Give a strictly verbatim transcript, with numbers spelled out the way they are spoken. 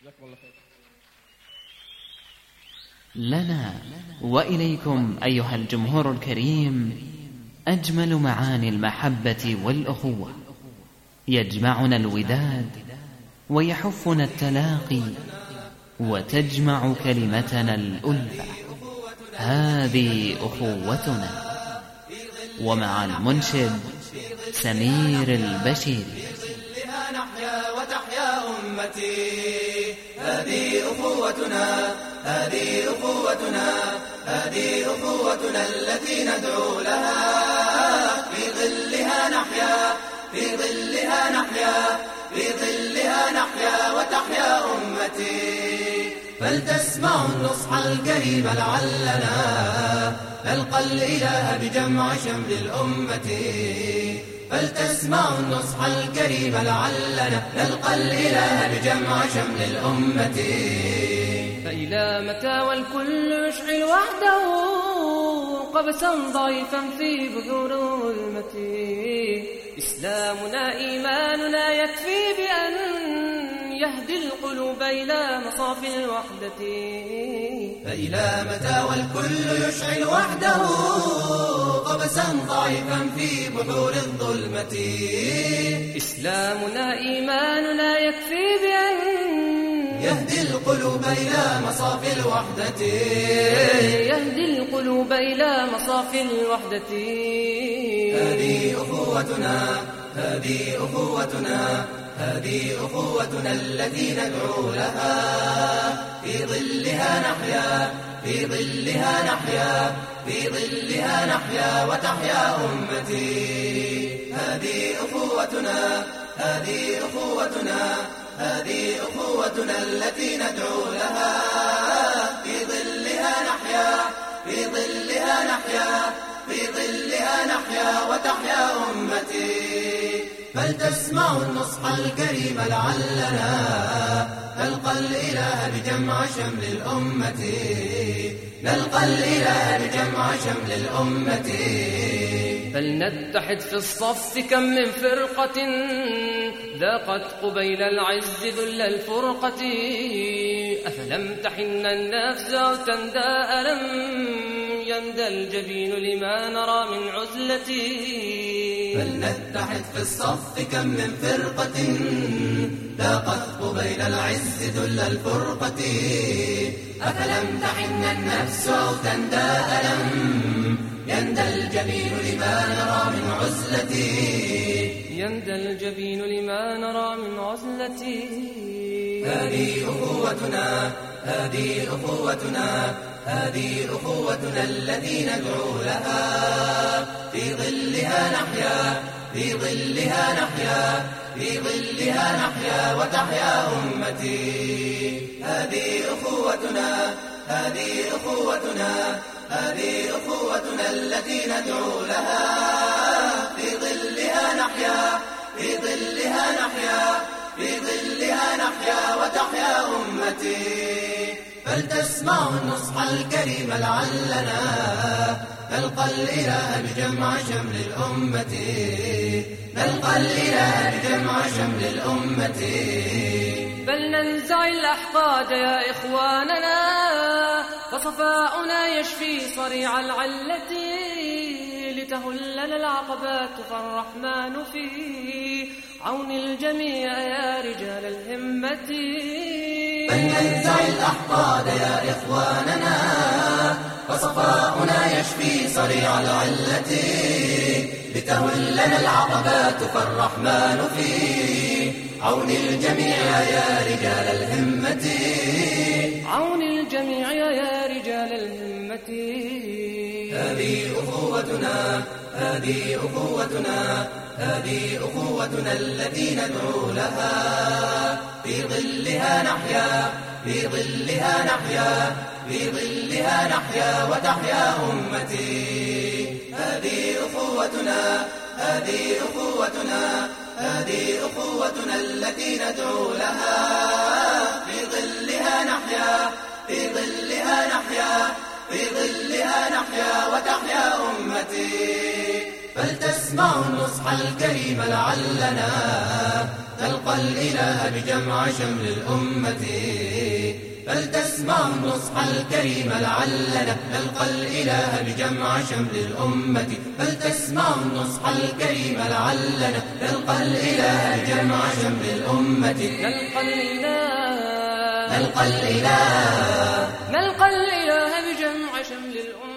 لنا وإليكم أيها الجمهور الكريم أجمل معاني المحبة والأخوة، يجمعنا الوداد ويحفنا التلاقي وتجمع كلمتنا الألفة. هذه أخوتنا. ومع المنشد سمير البشيري. نحيا وتحيا أمتي، هذه أخوتنا، هذه أخوتنا، هذه أخوتنا التي ندعو لها. في ظلها نحيا، في ظلها نحيا، في ظلها نحيا وتحيا أمتي. فلتسمعوا النصح الكريم لعلنا نلقى الإله بجمع شمل الأمة. فلتسمعوا النصح الكريم لعلنا نلقى الإله بجمع شمل الأمة. فإلى متى والكل يشعل وحده قبسا ضعيفا في بذور الظلمة. إسلامنا إيماننا يكفي بأن يهدي القلوب إلى مصافي الوحدة. فإلى متى والكل يشعل وحده قبسا ضعيفا في بحور الظلمة. إسلامنا إيماننا يكفي بأن يهدي القلوب إلى مصافي الوحدة. يهدي القلوب إلى مصافي الوحدة. هذه أخوتنا، هذه أخوتنا، هذه أخوتنا التي ندعو لها. في ظلها نحيا، في ظلها نحيا، في ظلها نحيا وتحيا أمتي. هذه أخوتنا، هذه أخوتنا، هذه أخوتنا التي ندعو لها. في ظلها نحيا، في ظلها نحيا، في ظلها نحيا وتحيا أمتي. فلتسمعوا النصح الكريم لعلنا نلقى الإله بجمع شمل الأمة. نلقى الإله بجمع شمل الأمة. فلنتحد في الصف، كم من فرقة ذاقت قبيل العز ذل الفرقة. أفلم تحن النفس أو تندى ألم يندى الجبين لما نرى من عزلتي. فلنتحد في الصف، كم من فرقة ذاقت قبيل العز ذل الفرقة. أفلم تحن النفس أو تندى ألم يندى الجبين لما نرى من عزلتي. يندى الجبين لما نرى من عزلتي. هذه أخوتنا، هذه أخوتنا، هذه أخوتنا التي ندعو لها. في ظلها نحيا، في ظلها نحيا، في ظلها نحيا وتحيا أمتي. هذه أخوتنا، هذه أخوتنا، هذه أخوتنا التي ندعو لها. في ظلها نحيا، في ظلها نحيا، في ظلها نحيا وتحيا أمتي. فلتسمعوا النصح الكريم لعلنا نلقى الإله بجمع شمل الأمة. نلقى الإله بجمع شمل الأمة. بل ننزع الأحقاد يا إخواننا، فصفاؤنا يشفي صريع العلة. لتهلنا العقبات فالرحمن في عون الجميع يا رجال الهمة. بل ننزع الأحقاد يا إخواننا، فصفاؤنا يشفي صريع العلة. لتهلنا العقبات فالرحمن في عون الجميع يا رجال الهمة. عون الجميع يا رجال الهمة. هذه أخوتنا، هذه أخوتنا، هذه أخوتنا التي ندعو لها. في ظلها نحيا، في ظلها نحيا، في ظلها نحيا وتحيا أمتي. هذه أخوتنا، هذه أخوتنا، هذه أخوتنا التي ندعو لها. في ظلها نحيا، في ظلها نحيا، في ظلها نحيا وتحيا أمتي. فلتسمعوا النصح الكريم لعلنا نلقى الإله بجمع شمل الأمة فلتسمع النصح الكريم لعلنا نلقى الإله بجمع شمل الأمة فلتسمع النصح الكريم لعلنا نلقى الإله بجمع شمل الأمة نلقى الإله نلقى الإله نلقى الإله بجمع شمل الأمة